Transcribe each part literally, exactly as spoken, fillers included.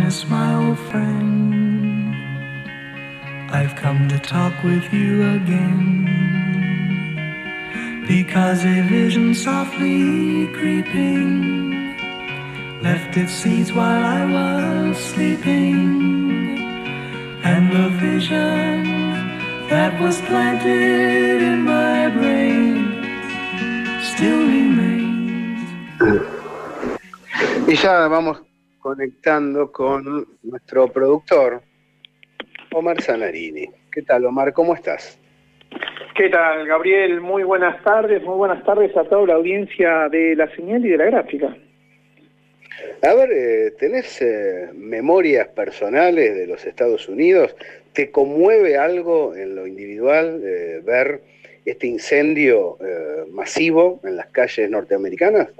Thomas, my old friend, I've come to talk with you again, because a vision softly creeping left its seeds while I was sleeping, and the vision that was planted in my brain still remains. Y ya vamos conectando con nuestro productor, Omar Zanarini. ¿Qué tal, Omar? ¿Cómo estás? ¿Qué tal, Gabriel? Muy buenas tardes, muy buenas tardes a toda la audiencia de La Señal y de La Gráfica. A ver, eh, ¿tenés eh, memorias personales de los Estados Unidos? ¿Te conmueve algo en lo individual eh, ver este incendio eh, masivo en las calles norteamericanas?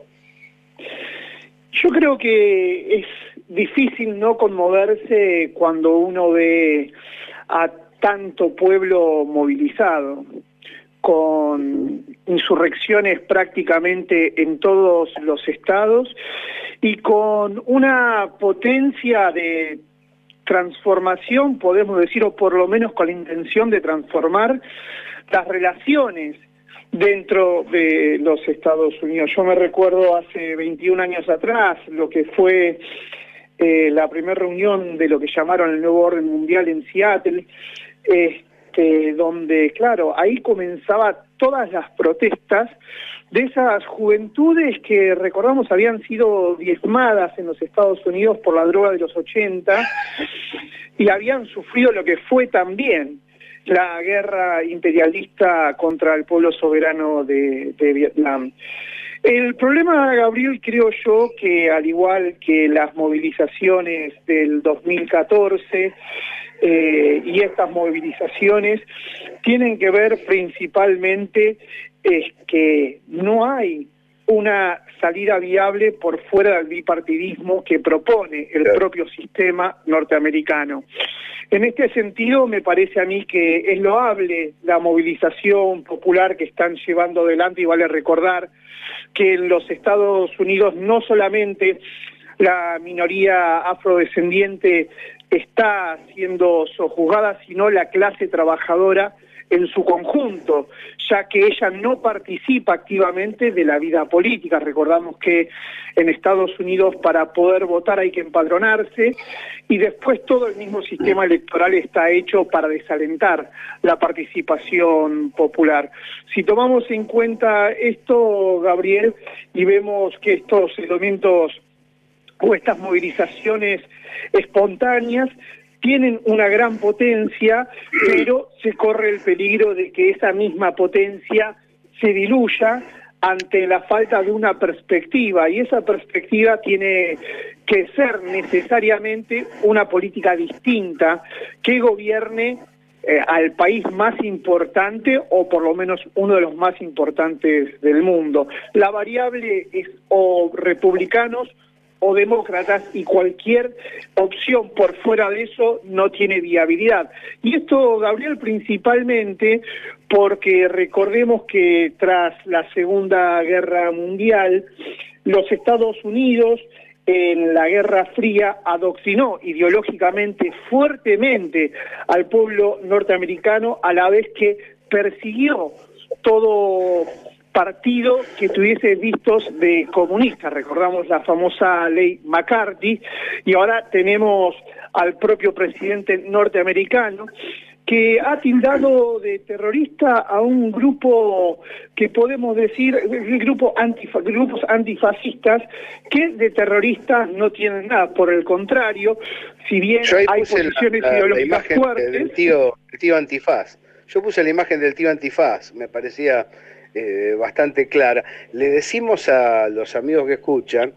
Yo creo que es difícil no conmoverse cuando uno ve a tanto pueblo movilizado, con insurrecciones prácticamente en todos los estados y con una potencia de transformación, podemos decir, o por lo menos con la intención de transformar las relaciones dentro de los Estados Unidos. Yo me recuerdo hace veintiún años atrás lo que fue eh, la primera reunión de lo que llamaron el nuevo orden mundial en Seattle, este, donde, claro, ahí comenzaba todas las protestas de esas juventudes que, recordamos, habían sido diezmadas en los Estados Unidos por la droga de los ochenta y habían sufrido lo que fue también la guerra imperialista contra el pueblo soberano de, de Vietnam. El problema, Gabriel, creo yo que al igual que las movilizaciones del dos mil catorce eh, y estas movilizaciones tienen que ver principalmente es que no hay una salida viable por fuera del bipartidismo que propone el propio sistema norteamericano. En este sentido, me parece a mí que es loable la movilización popular que están llevando adelante, y vale recordar que en los Estados Unidos no solamente la minoría afrodescendiente está siendo sojuzgada, sino la clase trabajadora en su conjunto, ya que ella no participa activamente de la vida política. Recordamos que en Estados Unidos para poder votar hay que empadronarse y después todo el mismo sistema electoral está hecho para desalentar la participación popular. Si tomamos en cuenta esto, Gabriel, y vemos que estos elementos o estas movilizaciones espontáneas tienen una gran potencia, pero se corre el peligro de que esa misma potencia se diluya ante la falta de una perspectiva, y esa perspectiva tiene que ser necesariamente una política distinta que gobierne eh, al país más importante, o por lo menos uno de los más importantes del mundo. La variable es o republicanos o demócratas, y cualquier opción por fuera de eso no tiene viabilidad. Y esto, Gabriel, principalmente porque recordemos que tras la Segunda Guerra Mundial, los Estados Unidos en la Guerra Fría adoctrinó ideológicamente fuertemente al pueblo norteamericano, a la vez que persiguió todo partido que tuviese vistos de comunista. Recordamos la famosa ley McCarthy, y ahora tenemos al propio presidente norteamericano que ha tildado de terrorista a un grupo que podemos decir, el grupo antifa, grupos antifascistas, que de terroristas no tienen nada, por el contrario, si bien hay posiciones la, la, ideológicas la fuertes. Del tío, el tío antifaz. Yo puse la imagen del tío antifaz, me parecía eh, bastante clara. Le decimos a los amigos que escuchan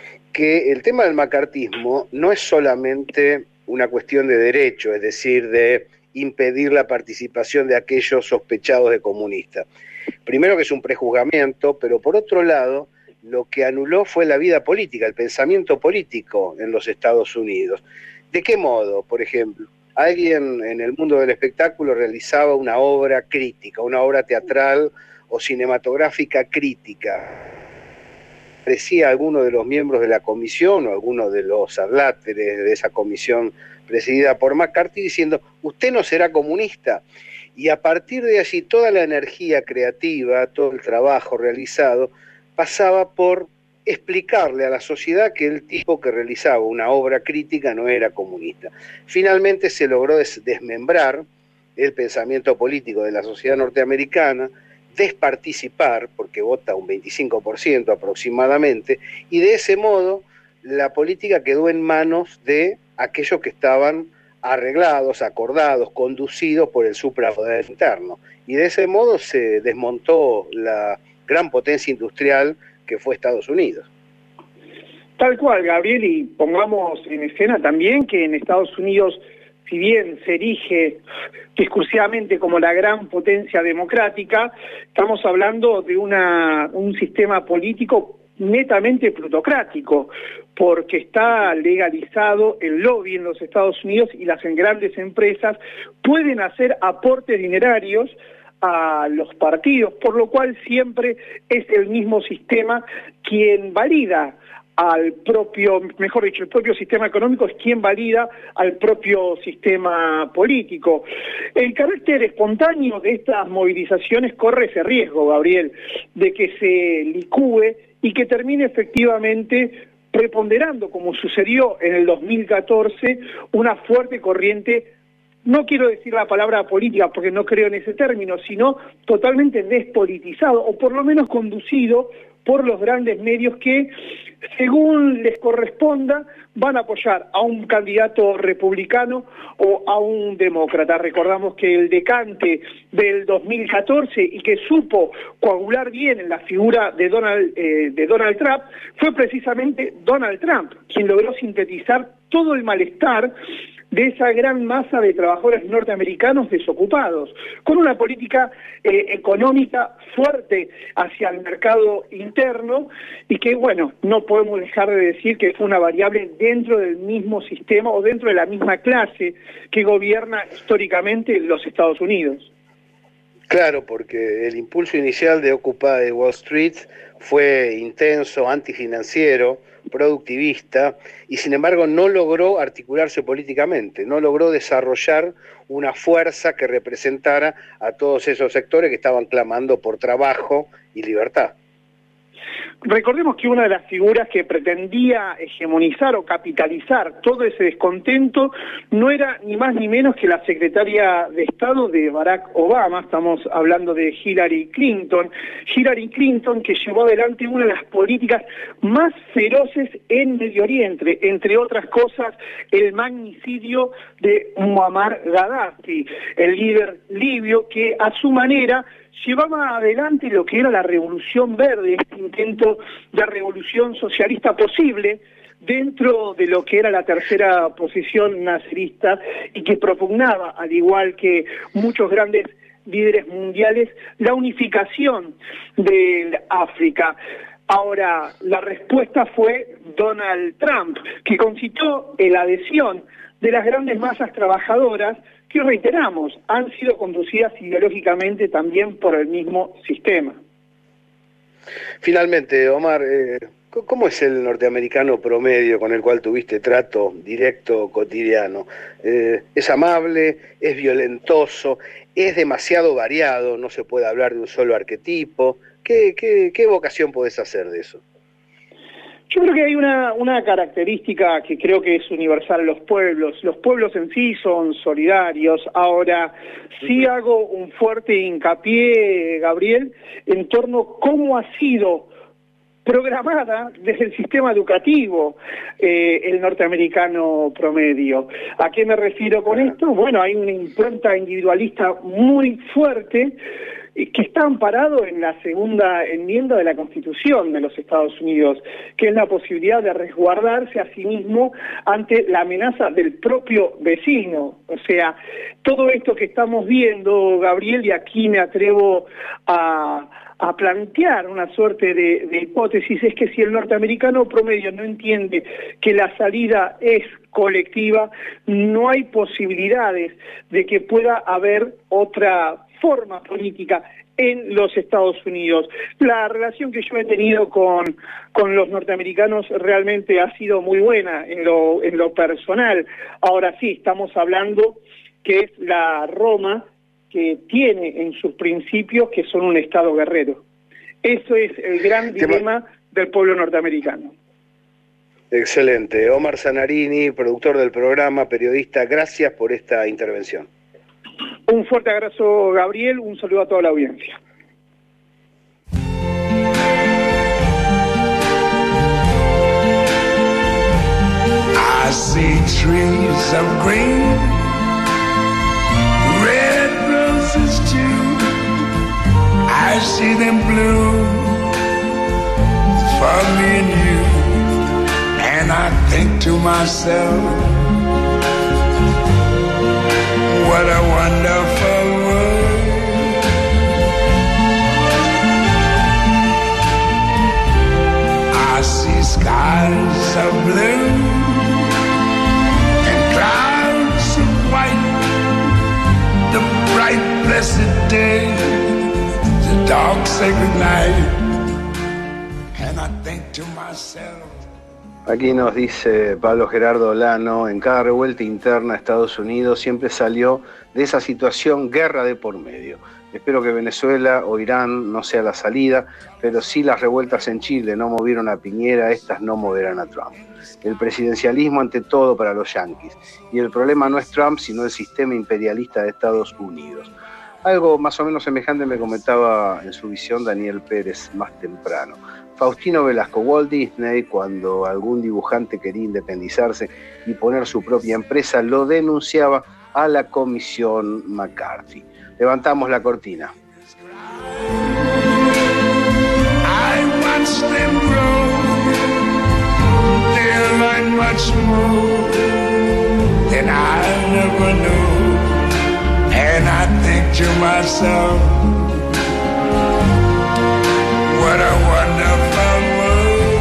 que el tema del macartismo no es solamente una cuestión de derecho, es decir, de impedir la participación de aquellos sospechados de comunistas. Primero que es un prejuzgamiento, pero por otro lado, lo que anuló fue la vida política, el pensamiento político en los Estados Unidos. ¿De qué modo? Por ejemplo, alguien en el mundo del espectáculo realizaba una obra crítica, una obra teatral o cinematográfica crítica. aparecía alguno de los miembros de la comisión o alguno de los adláteres de esa comisión presidida por McCarthy diciendo, usted no será comunista. Y a partir de allí toda la energía creativa, todo el trabajo realizado, pasaba por explicarle a la sociedad que el tipo que realizaba una obra crítica no era comunista. Finalmente se logró des- desmembrar el pensamiento político de la sociedad norteamericana, desparticipar, porque vota un veinticinco por ciento aproximadamente, y de ese modo la política quedó en manos de aquellos que estaban arreglados, acordados, conducidos por el suprapoder interno. Y de ese modo se desmontó la gran potencia industrial que fue Estados Unidos. Tal cual, Gabriel, y pongamos en escena también que en Estados Unidos, si bien se erige discursivamente como la gran potencia democrática, estamos hablando de una, un sistema político netamente plutocrático, porque está legalizado el lobby en los Estados Unidos y las grandes empresas pueden hacer aportes dinerarios a los partidos, por lo cual siempre es el mismo sistema quien valida al propio, mejor dicho, el propio sistema económico es quien valida al propio sistema político. El carácter espontáneo de estas movilizaciones corre ese riesgo, Gabriel, de que se licúe y que termine efectivamente preponderando, como sucedió en el dos mil catorce, una fuerte corriente, no quiero decir la palabra política porque no creo en ese término, sino totalmente despolitizado, o por lo menos conducido por los grandes medios que, según les corresponda, van a apoyar a un candidato republicano o a un demócrata. Recordamos que el decante del dos mil catorce y que supo coagular bien en la figura de Donald, eh, de Donald Trump fue precisamente Donald Trump, quien logró sintetizar todo el malestar de esa gran masa de trabajadores norteamericanos desocupados, con una política eh, económica fuerte hacia el mercado interno y que, bueno, no podemos dejar de decir que fue una variable dentro del mismo sistema o dentro de la misma clase que gobierna históricamente los Estados Unidos. Claro, porque el impulso inicial de Occupy Wall Street fue intenso, antifinanciero, productivista, y sin embargo no logró articularse políticamente, no logró desarrollar una fuerza que representara a todos esos sectores que estaban clamando por trabajo y libertad. Recordemos que una de las figuras que pretendía hegemonizar o capitalizar todo ese descontento no era ni más ni menos que la secretaria de Estado de Barack Obama, estamos hablando de Hillary Clinton. Hillary Clinton, que llevó adelante una de las políticas más feroces en Medio Oriente, entre otras cosas el magnicidio de Muammar Gaddafi, el líder libio que a su manera llevaba adelante lo que era la revolución verde, este intento de revolución socialista posible dentro de lo que era la tercera posición nasserista y que propugnaba, al igual que muchos grandes líderes mundiales, la unificación de África. Ahora, la respuesta fue Donald Trump, que concitó la adhesión de las grandes masas trabajadoras que, reiteramos, han sido conducidas ideológicamente también por el mismo sistema. Finalmente, Omar, eh, ¿cómo es el norteamericano promedio con el cual tuviste trato directo cotidiano? Eh, ¿Es amable? ¿Es violentoso? ¿Es demasiado variado? ¿No se puede hablar de un solo arquetipo? ¿Qué, qué, qué evocación podés hacer de eso? Yo creo que hay una, una característica que creo que es universal en los pueblos. Los pueblos en sí son solidarios. Ahora, sí hago un fuerte hincapié, Gabriel, en torno a cómo ha sido programada desde el sistema educativo eh, el norteamericano promedio. ¿A qué me refiero con esto? Bueno, hay una impronta individualista muy fuerte que está amparado en la segunda enmienda de la Constitución de los Estados Unidos, que es la posibilidad de resguardarse a sí mismo ante la amenaza del propio vecino. O sea, todo esto que estamos viendo, Gabriel, y aquí me atrevo a, a plantear una suerte de, de hipótesis, es que si el norteamericano promedio no entiende que la salida es colectiva, no hay posibilidades de que pueda haber otra forma política en los Estados Unidos. La relación que yo he tenido con, con los norteamericanos realmente ha sido muy buena en lo, en lo personal. Ahora sí, estamos hablando que es la Roma que tiene en sus principios que son un Estado guerrero. Eso es el gran dilema del pueblo norteamericano. Excelente. Omar Zanarini, productor del programa, periodista, gracias por esta intervención. Un fuerte abrazo, Gabriel, un saludo a toda la audiencia. I see trees of green, red roses too. I see them blue for me and you. And I think to myself, what a wonderful world. I see skies of blue and clouds of white, the bright blessed day, the dark sacred night. And I think to myself. Aquí nos dice Pablo Gerardo Olano, en cada revuelta interna a Estados Unidos siempre salió de esa situación guerra de por medio. Espero que Venezuela o Irán no sea la salida, pero sí las revueltas en Chile no movieron a Piñera, estas no moverán a Trump. El presidencialismo ante todo para los yanquis. Y el problema no es Trump, sino el sistema imperialista de Estados Unidos. Algo más o menos semejante me comentaba en su visión Daniel Pérez más temprano. Faustino Velasco, Walt Disney, cuando algún dibujante quería independizarse y poner su propia empresa, lo denunciaba a la Comisión McCarthy. Levantamos la cortina. I watch them grow, they'll learn much more than I never knew. And I think to myself, what a wonderful world.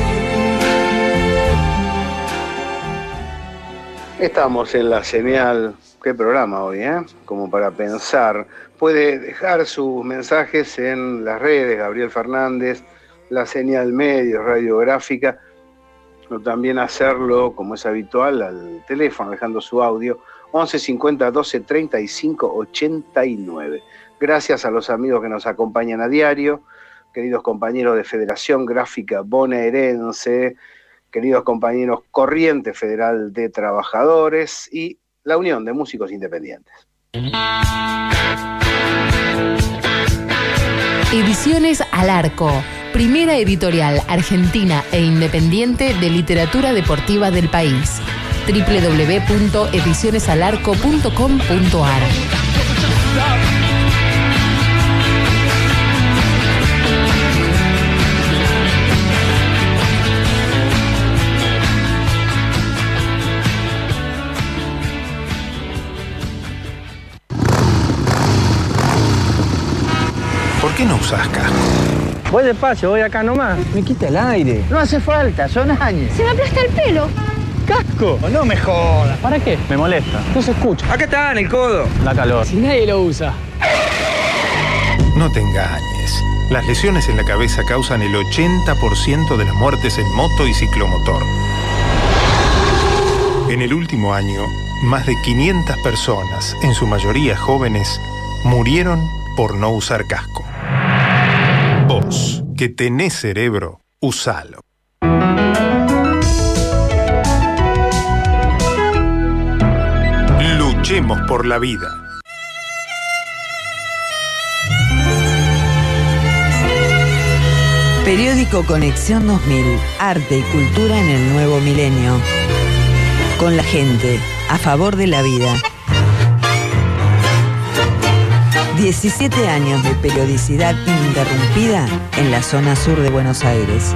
Estamos en la señal, qué programa hoy, ¿eh? Como para pensar. Puede dejar sus mensajes en las redes, Gabriel Fernández, la señal Medios, Radiográfica, o también hacerlo, como es habitual, al teléfono, dejando su audio, once cincuenta doce treinta y cinco ochenta y nueve. Gracias a los amigos que nos acompañan a diario, queridos compañeros de Federación Gráfica Bonaerense, queridos compañeros Corriente Federal de Trabajadores y la Unión de Músicos Independientes. Ediciones Al Arco, primera editorial argentina e independiente de literatura deportiva del país. doble u doble u doble u punto ediciones al arco punto com punto a r. ¿Por qué no usás casco? Voy despacio, voy acá nomás. Me quita el aire. No hace falta, son años. Se me aplasta el pelo. ¡Casco! No me jodas. ¿Para qué? Me molesta. No se escucha. Acá está, en el codo. Da calor. Si nadie lo usa. No te engañes. Las lesiones en la cabeza causan el ochenta por ciento de las muertes en moto y ciclomotor. En el último año, más de quinientas personas, en su mayoría jóvenes, murieron por no usar casco. Vos, que tenés cerebro, usalo. Luchemos por la vida. Periódico Conexión dos mil. Arte y cultura en el nuevo milenio. Con la gente, a favor de la vida. diecisiete años de periodicidad ininterrumpida en la zona sur de Buenos Aires.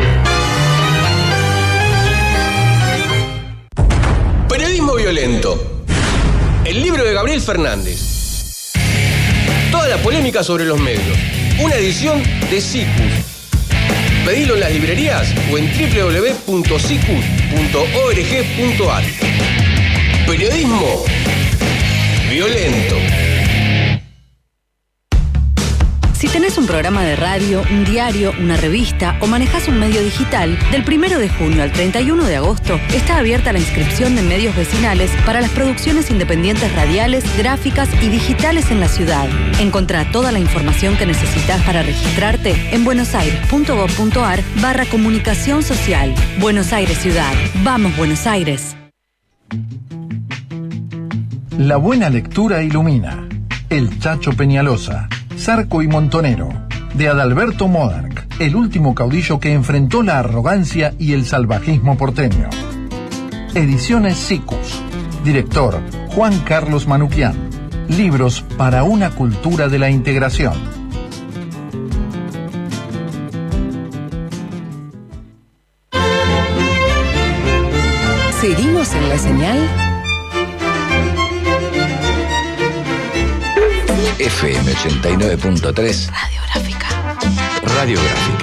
Periodismo violento. El libro de Gabriel Fernández. Toda la polémica sobre los medios. Una edición de Cicus. Pedilo en las librerías o en doble u doble u doble u punto cicus punto org punto a r. Periodismo violento. Si tenés un programa de radio, un diario, una revista o manejás un medio digital, del primero de junio al treinta y uno de agosto está abierta la inscripción de medios vecinales para las producciones independientes radiales, gráficas y digitales en la ciudad. Encontrá toda la información que necesitas para registrarte en buenosaires.gov.ar barra comunicación social. Buenos Aires Ciudad. Vamos, Buenos Aires. La buena lectura ilumina. El Chacho Peñalosa, Zarco y Montonero, de Adalberto Modarc, el último caudillo que enfrentó la arrogancia y el salvajismo porteño. Ediciones Sicus. Director Juan Carlos Manuquian. Libros para una cultura de la integración. Seguimos en la señal F M ochenta y nueve punto tres. Radiográfica. Radiográfica.